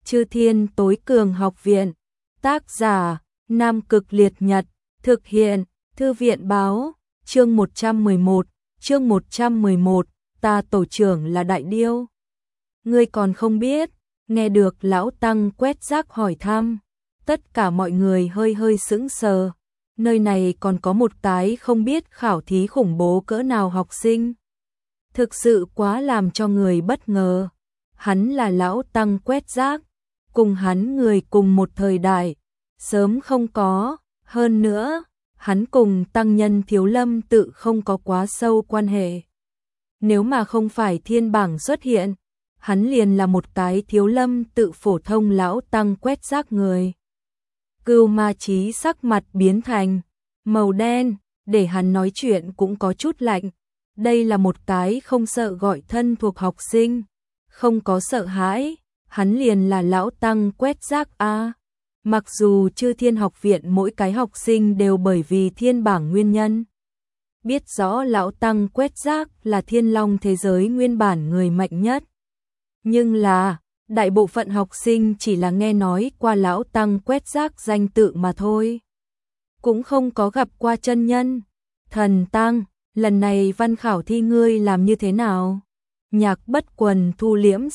Chư Thiên Tối Cường Học Viện. Tác giả: Nam Cực Liệt Nhật. Thực hiện: Thư viện báo. Chương 111. Chương 111. Ta tổ trưởng là Đại Điêu. Ngươi còn không biết? Nghe được lão tăng quét rác hỏi thăm, tất cả mọi người hơi hơi sững sờ. Nơi này còn có một cái không biết khảo thí khủng bố cỡ nào học sinh. Thực sự quá làm cho người bất ngờ. Hắn là lão tăng quét rác, cùng hắn người cùng một thời đại, sớm không có. Hơn nữa, hắn cùng tăng nhân Thiếu Lâm tự không có quá sâu quan hệ. Nếu mà không phải thiên bảng xuất hiện, hắn liền là một cái Thiếu Lâm tự phổ thông lão tăng quét rác người. Cưu Ma Chí sắc mặt biến thành màu đen, để hắn nói chuyện cũng có chút lạnh. Đây là một cái không sợ gọi thân thuộc học sinh, không có sợ hãi, hắn liền là lão tăng quét rác a. Mặc dù Chư Thiên Học Viện mỗi cái học sinh đều bởi vì thiên bảng nguyên nhân biết rõ lão tăng quét rác là Thiên Long thế giới nguyên bản người mạnh nhất, nhưng là đại bộ phận học sinh chỉ là nghe nói qua lão tăng quét rác danh tự mà thôi, cũng không có gặp qua chân nhân. Thần tăng, lần này văn khảo thi ngươi làm như thế nào? Nhạc Bất Quần thu liễm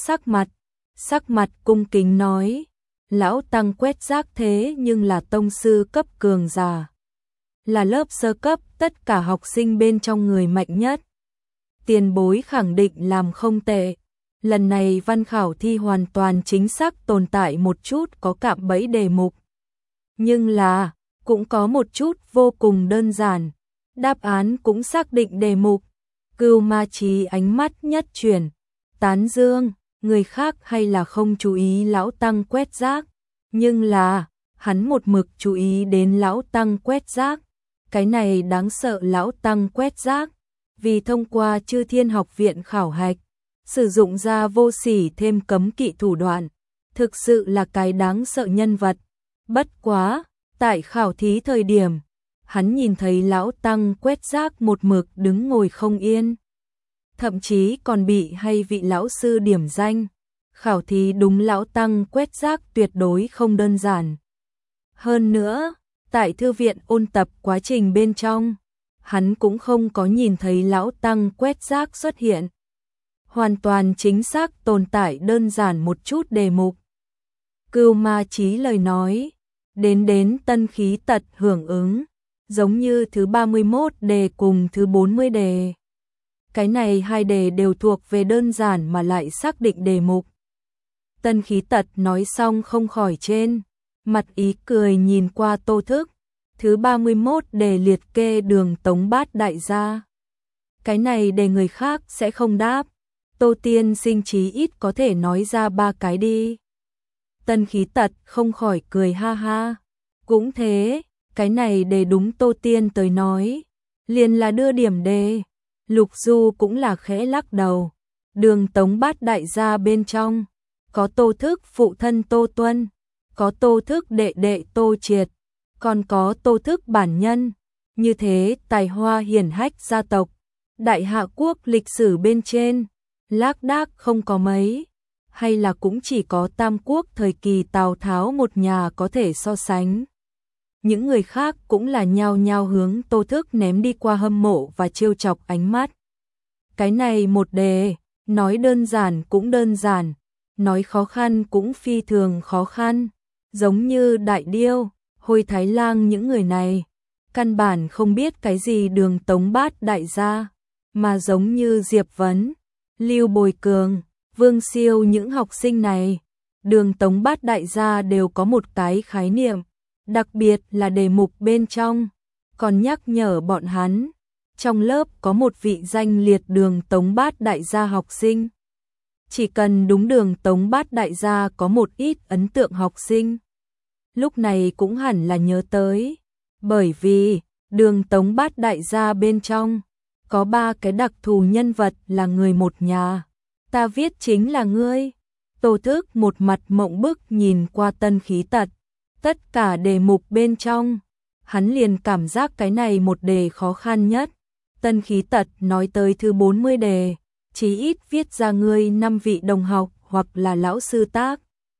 sắc mặt cung kính nói, lão tăng quét rác thế nhưng là tông sư cấp cường giả, là lớp sơ cấp tất cả học sinh bên trong người mạnh nhất. Tiền bối khẳng định làm không tệ. Lần này văn khảo thi hoàn toàn chính xác tồn tại một chút có cạm bẫy đề mục, nhưng là cũng có một chút vô cùng đơn giản. Đáp án cũng xác định đề mục. Cưu Ma Chí ánh mắt nhất chuyển, tán dương, người khác hay là không chú ý lão tăng quét rác, nhưng là hắn một mực chú ý đến lão tăng quét rác. Cái này đáng sợ lão tăng quét rác, vì thông qua Chư Thiên Học Viện khảo hạch, sử dụng ra vô sỉ thêm cấm kỵ thủ đoạn, thực sự là cái đáng sợ nhân vật. Bất quá, tại khảo thí thời điểm, hắn nhìn thấy lão tăng quét rác một mực đứng ngồi không yên, thậm chí còn bị hay vị lão sư điểm danh. Khảo thí đúng lão tăng quét rác tuyệt đối không đơn giản. Hơn nữa, tại thư viện ôn tập quá trình bên trong, hắn cũng không có nhìn thấy lão tăng quét rác xuất hiện. Hoàn toàn chính xác tồn tại đơn giản một chút đề mục. Cưu Ma Chí lời nói, đến tân khí tật hưởng ứng, giống như thứ 31 đề cùng thứ 40 đề. Cái này hai đề đều thuộc về đơn giản mà lại xác định đề mục. Tân khí tật nói xong không khỏi trên mặt ý cười nhìn qua Tô Thức. Thứ 31 đề liệt kê Đường Tống Bát Đại gia. Cái này đề người khác sẽ không đáp. Tô tiên sinh chí ít có thể nói ra ba cái đi. Tân khí tật không khỏi cười ha ha. Cũng thế, cái này đề đúng Tô tiên tới nói, liền là đưa điểm đề. Lục Du cũng là khẽ lắc đầu. Đường Tống Bát Đại gia bên trong, có Tô Thức phụ thân Tô Tuân, có Tô Thức đệ đệ Tô Triệt, còn có Tô Thức bản nhân. Như thế tài hoa hiển hách gia tộc, Đại Hạ quốc lịch sử bên trên, lác đác không có mấy, hay là cũng chỉ có Tam Quốc thời kỳ Tào Tháo một nhà có thể so sánh. Những người khác cũng là nhao nhao hướng Tô Thức ném đi qua hâm mộ và trêu chọc ánh mắt. Cái này một đề, nói đơn giản cũng đơn giản, nói khó khăn cũng phi thường khó khăn, giống như Đại Điêu, Hồi Thái Lang những người này, căn bản không biết cái gì Đường Tống Bát Đại gia, mà giống như Diệp Vấn, Lưu Bồi Cường, Vương Siêu những học sinh này, Đường Tống Bát Đại gia đều có một cái khái niệm, đặc biệt là đề mục bên trong, còn nhắc nhở bọn hắn, trong lớp có một vị danh liệt Đường Tống Bát Đại gia học sinh. Chỉ cần đúng Đường Tống Bát Đại gia có một ít ấn tượng học sinh, lúc này cũng hẳn là nhớ tới, bởi vì Đường Tống Bát Đại gia bên trong có ba cái đặc thù nhân vật là người một nhà. Ta viết chính là ngươi. Tô Thức một mặt mộng bức nhìn qua tân khí tật. Tất cả đề mục bên trong, hắn liền cảm giác cái này một đề khó khăn nhất. Tân khí tật nói tới thứ 40 đề, chí ít viết ra ngươi 5 vị đồng học hoặc là lão sư tác.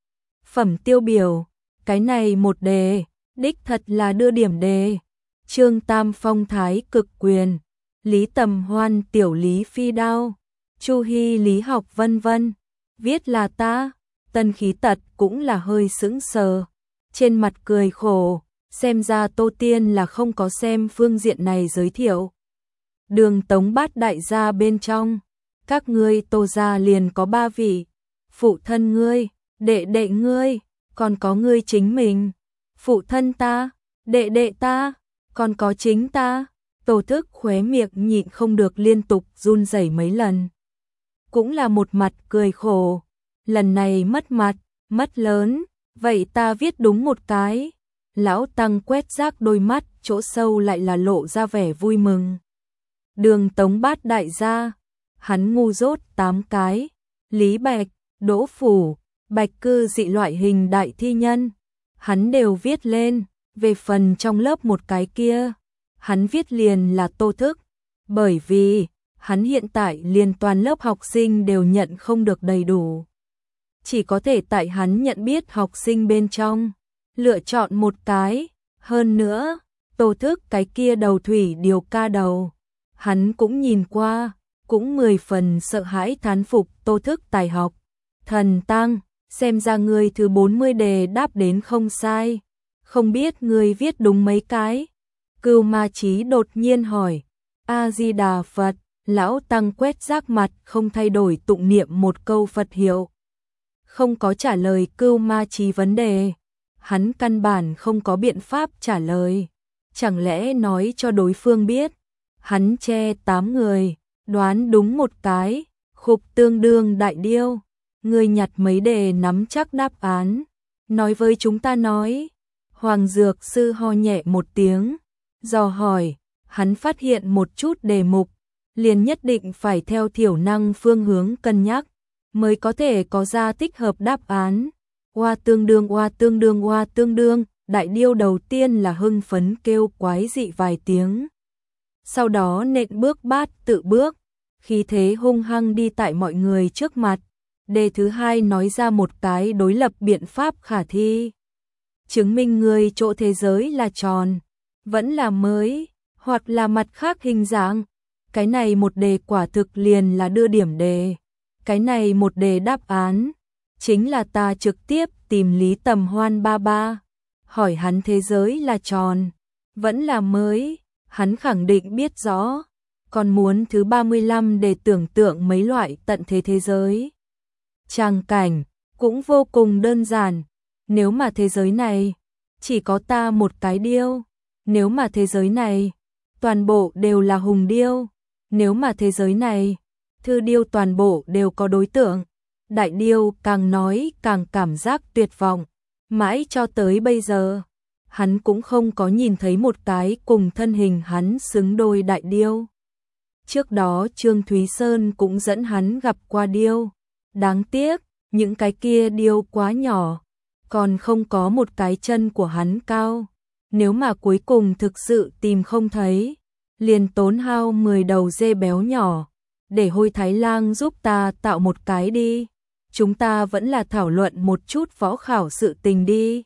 phẩm tiêu biểu, cái này một đề, đích thật là đưa điểm đề. Trương Tam phong thái cực quyền, Lý Tầm Hoan tiểu Lý Phi đao, Chu Hy lý học vân vân. Viết là ta, Tân Khí Tật cũng là hơi sững sờ, trên mặt cười khổ, xem ra Tô Tiên là không có xem phương diện này giới thiệu. Đường Tống Bát đại gia bên trong, các ngươi Tô gia liền có 3 vị, phụ thân ngươi, đệ đệ ngươi, còn có ngươi chính mình, phụ thân ta, đệ đệ ta, còn có chính ta. Tô Thức khóe miệng nhịn không được liên tục run rẩy mấy lần. Cũng là một mặt cười khổ, lần này mất mặt, mất lớn, vậy ta viết đúng một cái. Lão Tăng quét rác đôi mắt, chỗ sâu lại là lộ ra vẻ vui mừng. Đường Tống Bát đại gia, hắn ngu dốt 8 cái, Lý Bạch, Đỗ Phủ, Bạch Cư dị loại hình đại thi nhân, hắn đều viết lên, về phần trong lớp một cái kia, hắn viết liền là Tô Thức, bởi vì hắn hiện tại liền toàn lớp học sinh đều nhận không được đầy đủ. Chỉ có thể tại hắn nhận biết học sinh bên trong, lựa chọn một cái, hơn nữa, Tô Thức cái kia đầu thủy điều ca đầu, hắn cũng nhìn qua, cũng 10 phần sợ hãi thán phục Tô Thức tài học. Thần Tăng, xem ra ngươi thứ 40 đề đáp đến không sai, không biết ngươi viết đúng mấy cái. Cưu Ma Chí đột nhiên hỏi, A-di-đà Phật, lão Tăng quét rác mặt không thay đổi tụng niệm một câu Phật hiệu. Không có trả lời Cưu Ma Chí vấn đề, hắn căn bản không có biện pháp trả lời, chẳng lẽ nói cho đối phương biết, hắn che 8 người, đoán đúng một cái, khục tương đương đại điêu, người nhặt mấy đề nắm chắc đáp án, nói với chúng ta nói. Hoàng Dược Sư ho nhẹ một tiếng, dò hỏi, hắn phát hiện một chút đề mục, liền nhất định phải theo thiểu năng phương hướng cân nhắc, mới có thể có ra thích hợp đáp án. Oa tương đương, oa tương đương, oa tương đương, đại điêu đầu tiên là hưng phấn kêu quái dị vài tiếng. Sau đó nện bước bát tự bước, khí thế hung hăng đi tại mọi người trước mặt. Đề thứ hai nói ra một cái đối lập biện pháp khả thi. Chứng minh người chỗ thế giới là tròn, vẫn là mới, hoặc là mặt khác hình dạng. Cái này một đề quả thực liền là đưa điểm đề. Cái này một đề đáp án, chính là ta trực tiếp tìm Lý Tầm Hoan ba ba, hỏi hắn thế giới là tròn, vẫn là mới, hắn khẳng định biết rõ, còn muốn thứ 35 để tưởng tượng mấy loại tận thế thế giới. Tràng cảnh, cũng vô cùng đơn giản, nếu mà thế giới này, chỉ có ta một cái điêu, nếu mà thế giới này, toàn bộ đều là hùng điêu, nếu mà thế giới này, thư điêu toàn bộ đều có đối tượng. Đại điêu càng nói càng cảm giác tuyệt vọng, mãi cho tới bây giờ, hắn cũng không có nhìn thấy một cái cùng thân hình hắn xứng đôi đại điêu. Trước đó Trương Thúy Sơn cũng dẫn hắn gặp qua điêu, đáng tiếc, những cái kia điêu quá nhỏ, còn không có một cái chân của hắn cao. Nếu mà cuối cùng thực sự tìm không thấy, liền tốn hao 10 đầu dê béo nhỏ, để Hôi Thái Lang giúp ta tạo một cái đi. Chúng ta vẫn là thảo luận một chút võ khảo sự tình đi.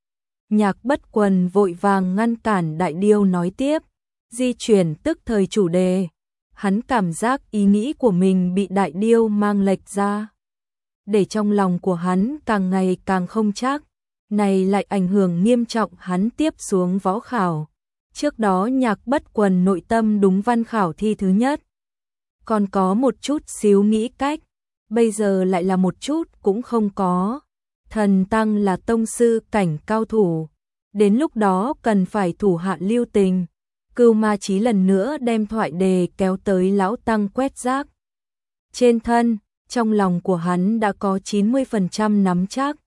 Nhạc Bất Quần vội vàng ngăn cản đại điêu nói tiếp, di chuyển tức thời chủ đề. Hắn cảm giác ý nghĩ của mình bị đại điêu mang lệch ra, để trong lòng của hắn càng ngày càng không chắc, này lại ảnh hưởng nghiêm trọng hắn tiếp xuống võ khảo. Trước đó Nhạc Bất Quần nội tâm đúng văn khảo thi thứ nhất, còn có một chút xíu nghĩ cách, bây giờ lại là một chút cũng không có. Thần Tăng là tông sư cảnh cao thủ, đến lúc đó cần phải thủ hạ lưu tình. Cưu Ma Chí lần nữa đem thoại đề kéo tới lão Tăng quét rác. Trên thân, trong lòng của hắn đã có 90% nắm chắc.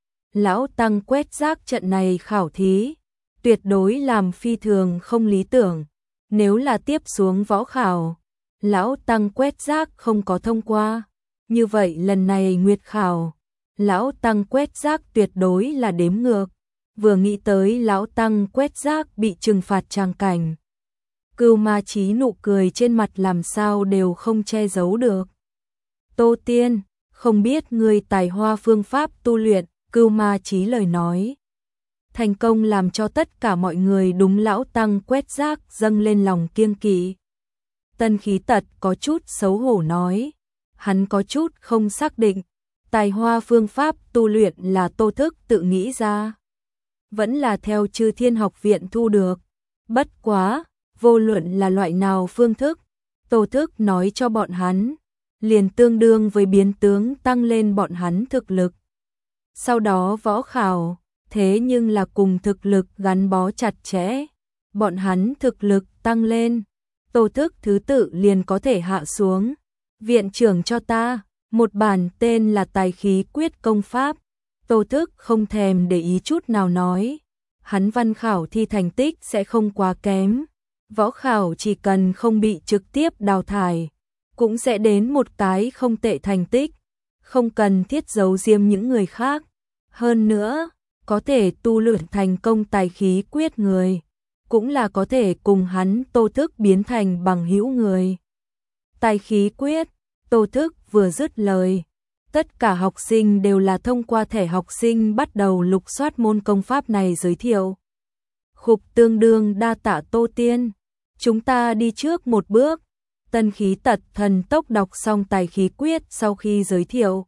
Lão Tăng quét rác trận này khảo thí, tuyệt đối làm phi thường không lý tưởng. Nếu là tiếp xuống võ khảo, lão Tăng quét rác không có thông qua, như vậy lần này nguyệt khảo, lão Tăng quét rác tuyệt đối là đếm ngược. Vừa nghĩ tới lão Tăng quét rác bị trừng phạt tràng cảnh, Cưu Ma Chí nụ cười trên mặt làm sao đều không che giấu được. Tô Tiên, không biết ngươi tài hoa phương pháp tu luyện Cưu Ma Chí lời nói thành công làm cho tất cả mọi người đúng lão tăng quét rác dâng lên lòng kiêng kỵ. Tân Khí Tật có chút xấu hổ nói, hắn có chút không xác định, tài hoa phương pháp tu luyện là Tô Thức tự nghĩ ra, vẫn là theo Chư Thiên Học Viện thu được. Bất quá, vô luận là loại nào phương thức, Tô Thức nói cho bọn hắn, liền tương đương với biến tướng tăng lên bọn hắn thực lực. Sau đó võ khảo, thế nhưng là cùng thực lực gắn bó chặt chẽ, bọn hắn thực lực tăng lên, Tô Thức thứ tự liền có thể hạ xuống. Viện trưởng cho ta một bản tên là Tài Khí Quyết công pháp. Tô Thức không thèm để ý chút nào nói, hắn văn khảo thi thành tích sẽ không quá kém, võ khảo chỉ cần không bị trực tiếp đào thải, cũng sẽ đến một cái không tệ thành tích, không cần thiết giấu giếm những người khác. Hơn nữa, có thể tu luyện thành công Tài Khí Quyết người, cũng là có thể cùng hắn Tô Thức biến thành bằng hữu người. Tài Khí Quyết, Tô Thức vừa dứt lời, tất cả học sinh đều là thông qua thẻ học sinh bắt đầu lục soát môn công pháp này giới thiệu. Khục tương đương đa tạ Tô Tiên, chúng ta đi trước một bước. Tân Khí Tật thần tốc đọc xong Tài Khí Quyết sau khi giới thiệu,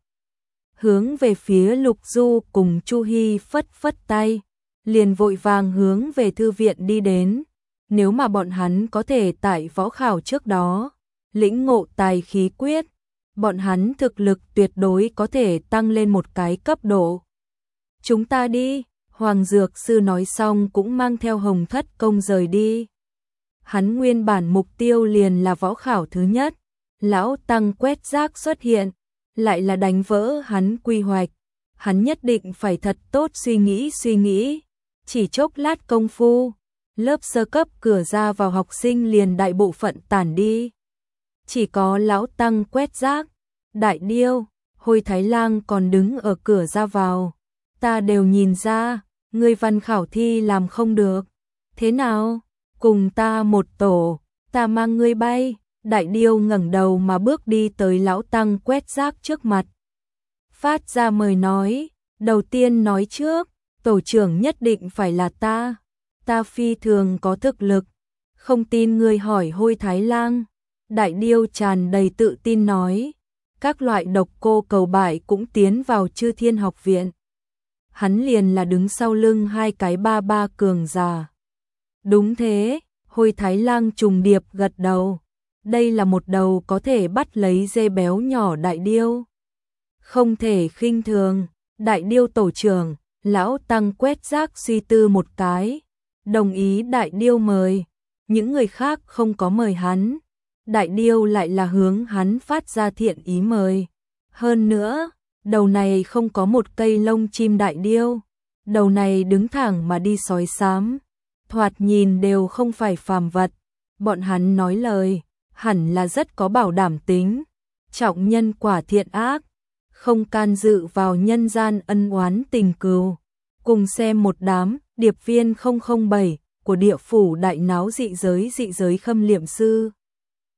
hướng về phía Lục Du cùng Chu Hy phất phất tay, liền vội vàng hướng về thư viện đi đến. Nếu mà bọn hắn có thể tại võ khảo trước đó lĩnh ngộ Tài Khí Quyết, bọn hắn thực lực tuyệt đối có thể tăng lên một cái cấp độ. Chúng ta đi, Hoàng Dược Sư nói xong cũng mang theo Hồng Thất Công rời đi. Hắn nguyên bản mục tiêu liền là võ khảo thứ nhất, lão tăng quét rác xuất hiện, lại là đánh vỡ hắn quy hoạch. Hắn nhất định phải thật tốt suy nghĩ. Chỉ chốc lát công phu, lớp sơ cấp cửa ra vào học sinh liền đại bộ phận tản đi. Chỉ có lão tăng quét rác, Đại Điêu, Hôi Thái Lang còn đứng ở cửa ra vào. Ta đều nhìn ra, ngươi văn khảo thi làm không được. Thế nào? Cùng ta một tổ, ta mang ngươi bay. Đại Điêu ngẩng đầu mà bước đi tới lão tăng quét rác trước mặt. Phát ra mời nói, đầu tiên nói trước, tổ trưởng nhất định phải là ta. Ta phi thường có thực lực, không tin ngươi hỏi Hôi Thái Lang. Đại Điêu tràn đầy tự tin nói, các loại độc cô cầu bại cũng tiến vào Chư Thiên Học Viện. Hắn liền là đứng sau lưng hai cái ba cường giả. Đúng thế, Hôi Thái Lang trùng điệp gật đầu. Đây là một đầu có thể bắt lấy dê béo nhỏ Đại Điêu. Không thể khinh thường. Đại Điêu tổ trưởng, lão tăng quét rác suy tư một cái, đồng ý Đại Điêu mời. Những người khác không có mời hắn, Đại Điêu lại là hướng hắn phát ra thiện ý mời. Hơn nữa, đầu này không có một cây lông chim Đại Điêu, đầu này đứng thẳng mà đi sói xám, thoạt nhìn đều không phải phàm vật. Bọn hắn nói lời, hẳn là rất có bảo đảm tính, trọng nhân quả thiện ác, không can dự vào nhân gian ân oán tình cừu. Cùng xem một đám điệp viên 007 của địa phủ đại náo dị giới khâm liệm sư.